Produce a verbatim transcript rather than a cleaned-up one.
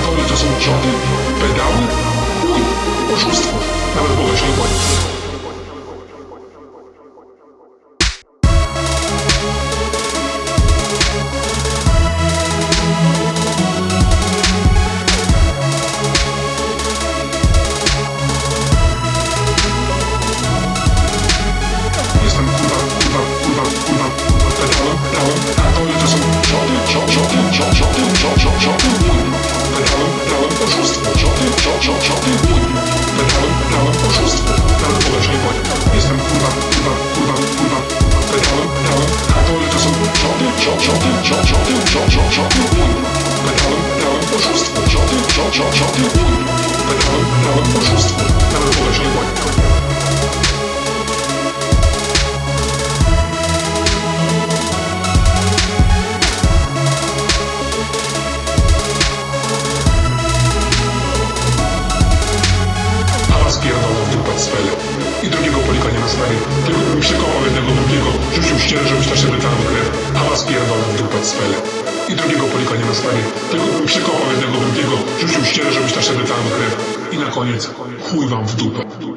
Traktory to są ciąty, pedały, chuj, oszustwo, nawet Boga się nie boi. Jestem kurwa, kurwa, kurwa, kurwa, pedałem, pedałem, traktory to są ciąty, cio, cioty, cio, cioty, cio, cio, cioty, chuj. Pedałem, pedałem, oszustwo, cioty, cio, cio, cioty, chuj. Pedałem, pedałem, oszustwo, nawet Boga się nie boi. Jestem kurwa, kurwa, kurwa, kurwa, pedałem, pedałem, traktory to są ciąty, cio, cioty, cio, cioty, cio, cio, cioty, chuj. Pedałem, pedałem, oszustwo, cioty, cio, cio, cioty, chuj. Pedałem, pedałem, oszustwo, nawet Boga się nie boi. Spierdolą w dupę cwele i drugiego polika nie ma sfery. Tylko bym przekonał jednego drugiego, rzucił ścierę, żebyś też sobie tam krew. A was pierdolą w dupę cwele i drugiego polika nie ma sfery. Tylko bym przekonał jednego drugiego, rzucił ścierę, żebyś też sobie tam krew. I na koniec chuj wam w dupę.